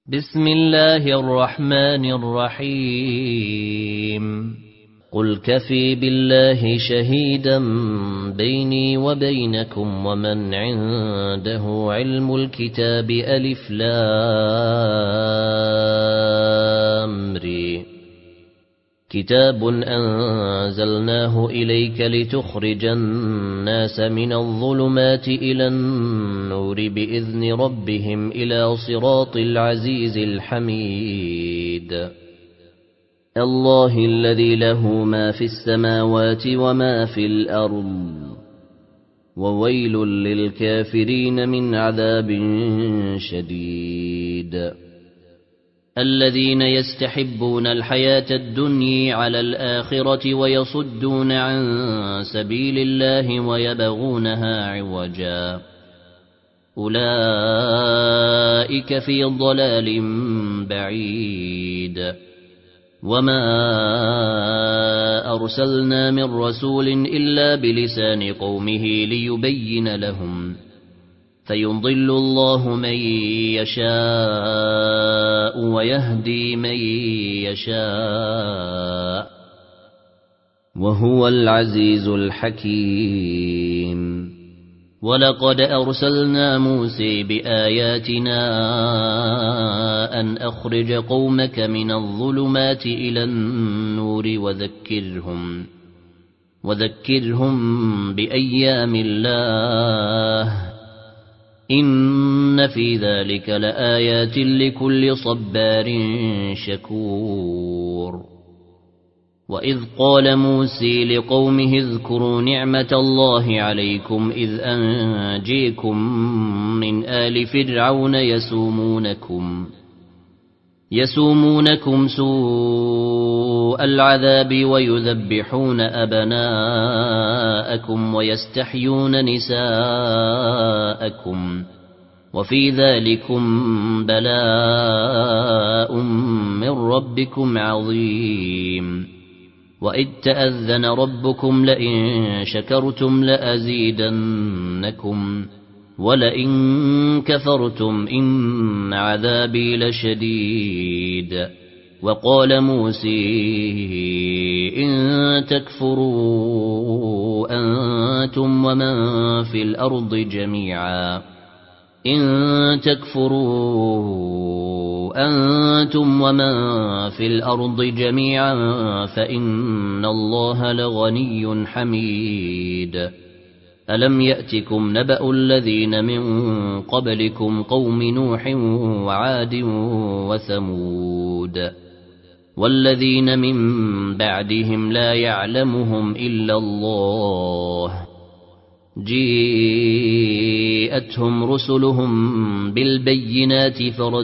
بسم الله الرحمن الرحيم قل كفي بالله شهيدا بيني وبينكم ومن عنده علم الكتاب ألف لام ر كتاب أنزلناه إليك لتخرج الناس من الظلمات إلى النور بإذن ربهم إلى صراط العزيز الحميد الله الذي له ما في السماوات وما في الأرض وويل للكافرين من عذاب شديد الذين يستحبون الحياة الدنيا على الآخرة ويصدون عن سبيل الله ويبغونها عوجا أولئك في ضلال بعيد وما أرسلنا من رسول إلا بلسان قومه ليبين لهم فيضل الله من يشاء ويهدي من يشاء وهو العزيز الحكيم ولقد أرسلنا موسى بآياتنا أن أخرج قومك من الظلمات إلى النور وذكرهم بأيام الله إن في ذلك لآيات لكل صبار شكور وإذ قال موسى لقومه اذكروا نعمة الله عليكم إذ أنجيكم من آل فرعون يسومونكم سوء العذاب ويذبحون أبناءكم ويستحيون نساءكم وفي ذلكم بلاء من ربكم عظيم وإذ تأذن ربكم لئن شكرتم لأزيدنكم ولئن كفرتم إن عذابي لشديد وقال موسى إن تكفروا أنتم ومن في الأرض جميعا فإن الله لغني حميد ألم يأتكم نبأ الذين من قبلكم قوم نوح وعاد وثمود والذين من بعدهم لا يعلمهم إلا الله جاءتهم رسلهم بالبينات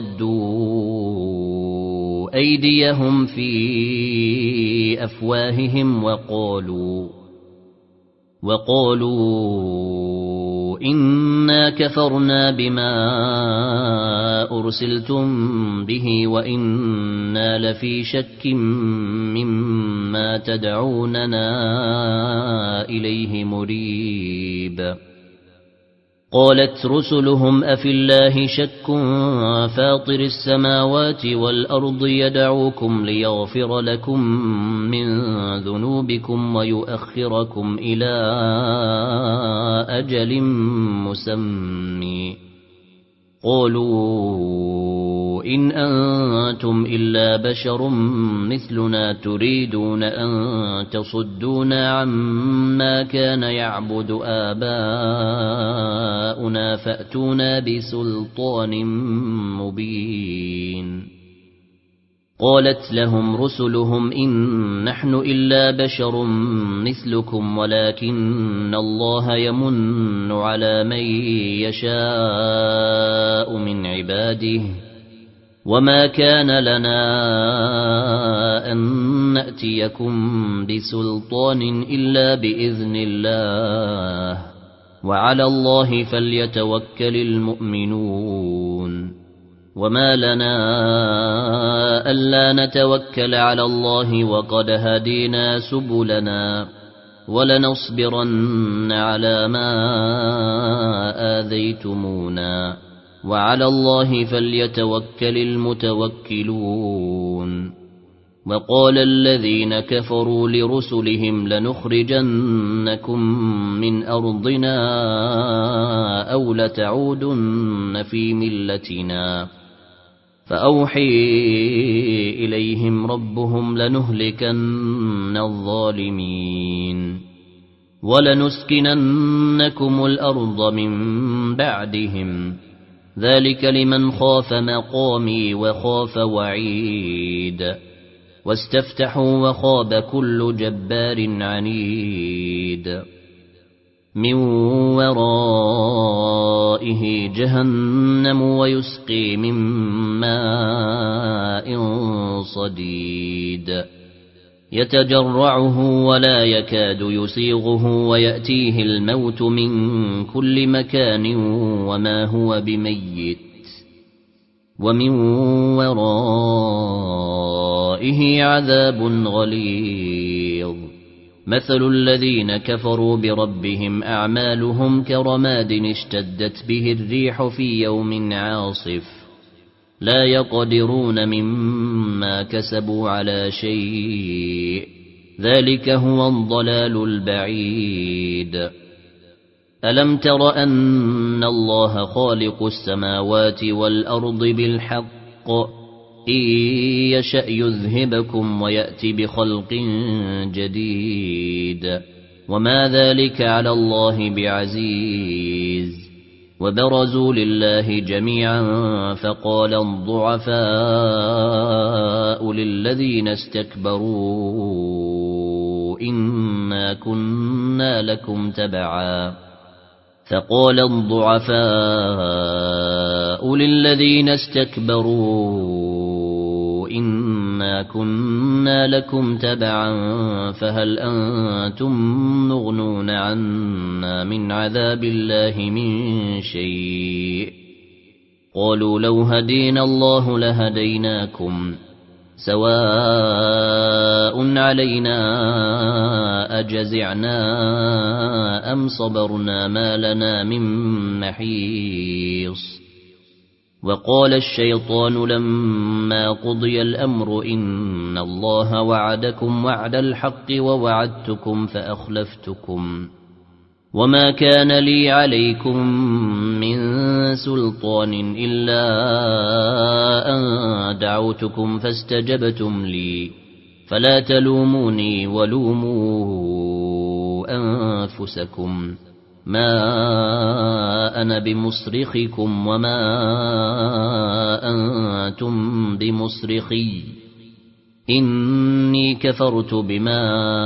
فردوا أيديهم في أفواههم وقالوا إنا كفرنا بما أرسلتم به وإنا لفي شك مما تدعوننا إليه مريب قالت رسلهم أفي الله شك فاطر السماوات والأرض يدعوكم ليغفر لكم من ذنوبكم ويؤخركم إلى أجل مسمى قالوا إن أنتم إلا بشر مثلنا تريدون أن تصدونا عما كان يعبد آباؤنا فأتونا بسلطان مبين قالت لهم رسلهم إن نحن إلا بشر مثلكم ولكن الله يمن على من يشاء من عباده وما كان لنا أن نأتيكم بسلطان إلا بإذن الله وعلى الله فليتوكل المؤمنون وما لنا ألا نتوكل على الله وقد هدينا سبلنا ولنصبرن على ما آذيتمونا وعلى الله فليتوكل المتوكلون وقال الذين كفروا لرسلهم لنخرجنكم من أرضنا أو لتعودن في ملتنا فأوحي إليهم ربهم لنهلكن الظالمين ولنسكننكم الأرض من بعدهم ذلك لمن خاف مقامي وخاف وعيد واستفتحوا وخاب كل جبار عنيد من ورائه جهنم ويسقي من ماء صديد يتجرعه ولا يكاد يسيغه ويأتيه الموت من كل مكان وما هو بميت ومن ورائه عذاب غليظ مثل الذين كفروا بربهم أعمالهم كرماد اشتدت به الريح في يوم عاصف لا يقدرون مما كسبوا على شيء ذلك هو الضلال البعيد ألم تر أن الله خالق السماوات والأرض بالحق إن يشأ يذهبكم ويأتي بخلق جديد وما ذلك على الله بعزيز وبرزوا لله جميعا فقال الضعفاء للذين استكبروا إنا كنا لكم تبعا فهل أنتم مغنون عنا من عذاب الله من شيء قالوا لو هدينا الله لهديناكم سواء علينا أجزعنا أم صبرنا ما لنا من محيص وقال الشيطان لما قضي الأمر إن الله وعدكم وعد الحق ووعدتكم فأخلفتكم وما كان لي عليكم من سلطان إلا أن دعوتكم فاستجبتم لي فلا تلوموني ولوموا أنفسكم ما أنا بمصرخكم وما أنتم بمصرخي إني كفرت بما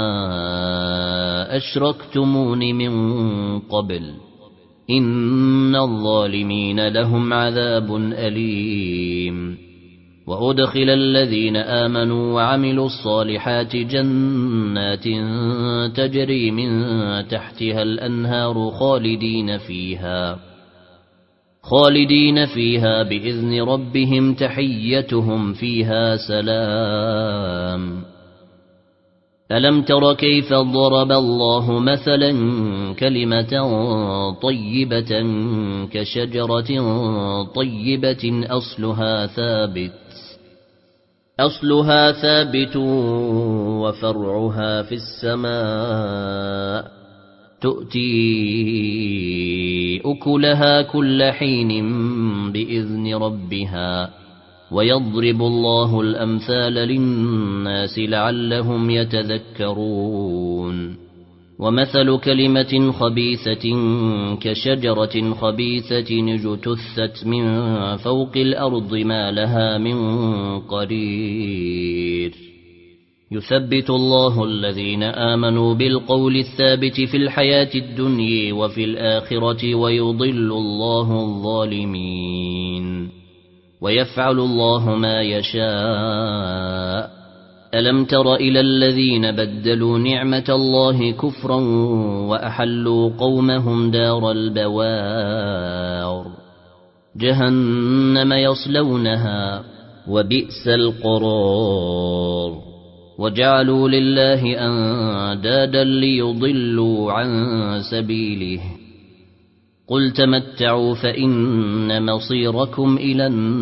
أشركتمون من قبل إن الظالمين لهم عذاب أليم وأدخل الذين آمنوا وعملوا الصالحات جنات تجري من تحتها الأنهار خالدين فيها بإذن ربهم تحيتهم فيها سلام ألم تر كيف ضرب الله مثلا كلمة طيبة كشجرة طيبة أصلها ثابت وفرعها في السماء تؤتي أكلها كل حين بإذن ربها ويضرب الله الأمثال للناس لعلهم يتذكرون ومثل كلمة خبيثة كشجرة خبيثة اجتثت من فوق الأرض ما لها من قرير يثبت الله الذين آمنوا بالقول الثابت في الحياة الدنيا وفي الآخرة ويضل الله الظالمين ويفعل الله ما يشاء ألم تر إلى الذين بدلوا نعمة الله كفرا وأحلوا قومهم دار البوار جهنم يصلونها وبئس القرار وجعلوا لله أندادا ليضلوا عن سبيله قل تمتعوا فإن مصيركم إلى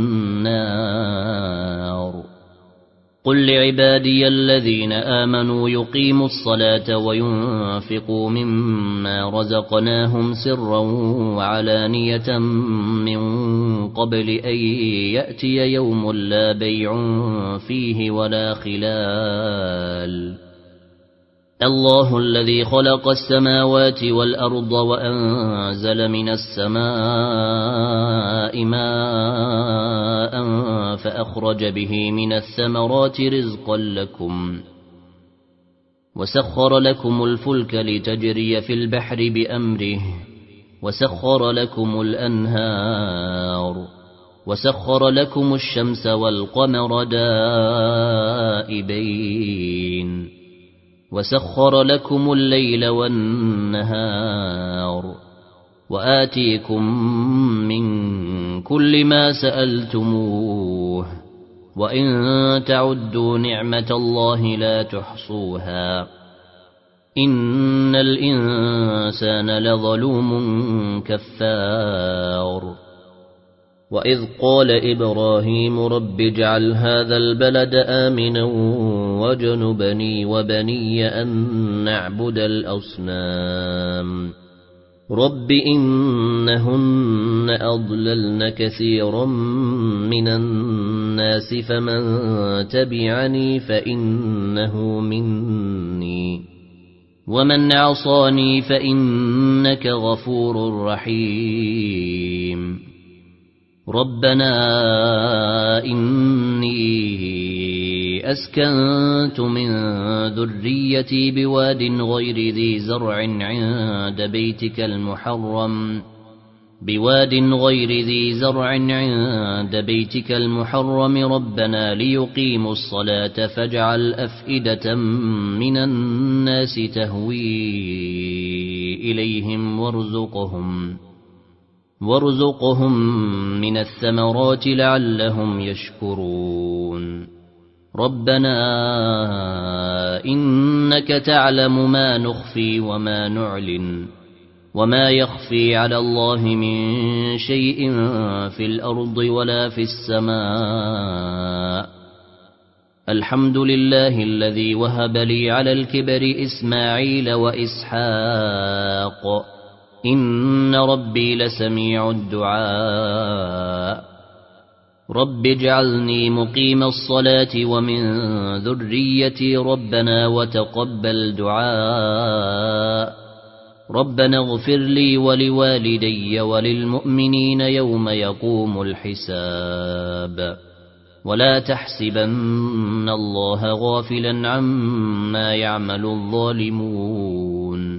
النار قل لعبادي الذين آمنوا يقيموا الصلاة وينفقوا مما رزقناهم سرا وعلانية من قبل أن يأتي يوم لا بيع فيه ولا خلال الله الذي خلق السماوات والأرض وأنزل من السماء ماء فأخرج به من الثمرات رزقا لكم وسخر لكم الفلك لتجري في البحر بأمره وسخر لكم الأنهار وسخر لكم الشمس والقمر دائبين وسخر لكم الليل والنهار وآتيكم من كل ما سألتموه وإن تعدوا نعمة الله لا تحصوها إن الإنسان لظلوم كفار وإذ قال إبراهيم رب اجعل هذا البلد آمنا واجنبني وبني أن نعبد الأصنام رب إنهن أضللن كثيرا من الناس فمن تبعني فإنه مني ومن عصاني فإنك غفور رحيم ربنا إني أسكنت من ذريتي بواد غير ذي زرع عند بيتك المحرم ربنا ليقيموا الصلاة فاجعل أفئدة من الناس تهوي إليهم وارزقهم من الثمرات لعلهم يشكرون ربنا إنك تعلم ما نخفي وما نعلن وما يخفي على الله من شيء في الأرض ولا في السماء الحمد لله الذي وهب لي على الكبر إسماعيل وإسحاق إن ربي لسميع الدعاء رب اجعلني مقيم الصلاة ومن ذريتي ربنا وتقبل دعاء ربنا اغفر لي ولوالدي وللمؤمنين يوم يقوم الحساب ولا تحسبن الله غافلا عما يعمل الظالمون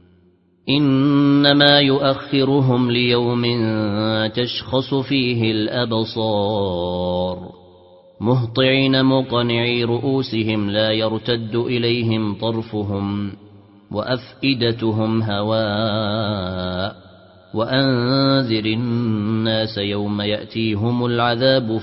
إنما يؤخرهم ليوم تشخص فيه الأبصار مهطعين مقنعي رؤوسهم لا يرتد إليهم طرفهم وأفئدتهم هواء وأنذر الناس يوم يأتيهم العذاب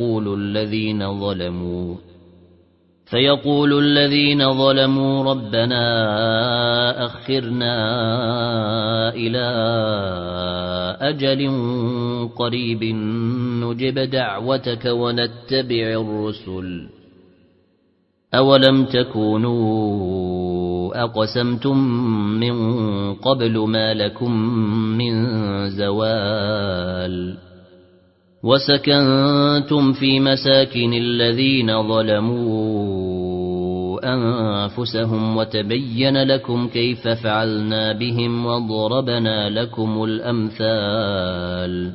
فيقول الذين ظلموا ربنا أخرنا إلى أجل قريب نجب دعوتك ونتبع الرسل أولم تكونوا أقسمتم من قبل ما لكم من زوال وسكنتم في مساكن الذين ظلموا أنفسهم وتبين لكم كيف فعلنا بهم وضربنا لكم الأمثال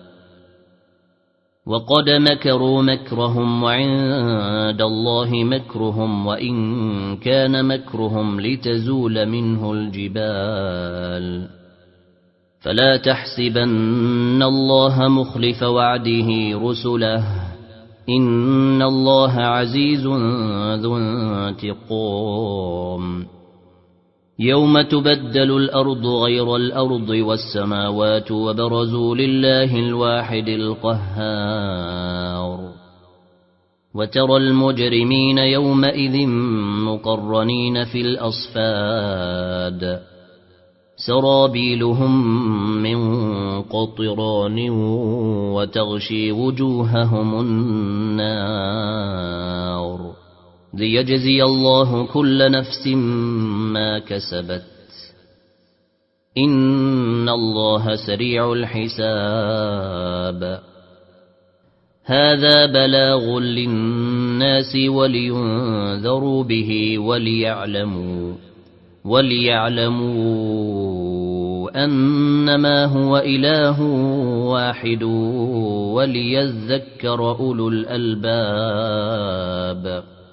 وقد مكروا مكرهم وعند الله مكرهم وإن كان مكرهم لتزول منه الجبال فلا تحسبن الله مخلف وعده رسله إن الله عزيز ذو انتقام يوم تبدل الأرض غير الأرض والسماوات وبرزوا لله الواحد القهار وترى المجرمين يومئذ مقرنين في الأصفاد سرابيلهم من قطران وتغشي وجوههم النار ليجزي الله كل نفس ما كسبت إن الله سريع الحساب هذا بلاغ للناس ولينذروا به وليعلموا أنما هو إله واحد وليذكر أولو الألباب